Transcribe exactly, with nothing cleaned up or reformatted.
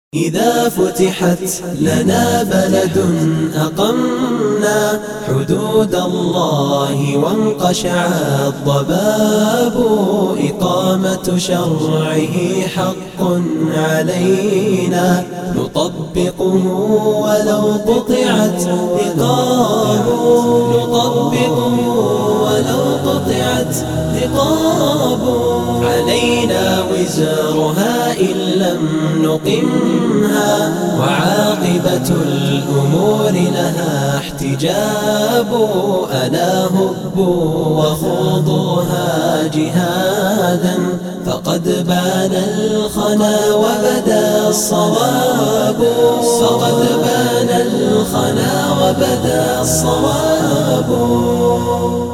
إذا فتحت لنا بلد أقمنا حدود الله وانقشع الضباب، إقامة شرعه حق علينا نطبقه ولو قطعت رقابه، نطبقه ولو قطعت رقابه. علينا وزرها إن لم نقمها، وعاقبة الأمور لها احتجاب. ألا هبوا وخوضوها جهادا، فقد بان الخنا وبدا الصواب، فقد بان الخنا وبدا الصواب.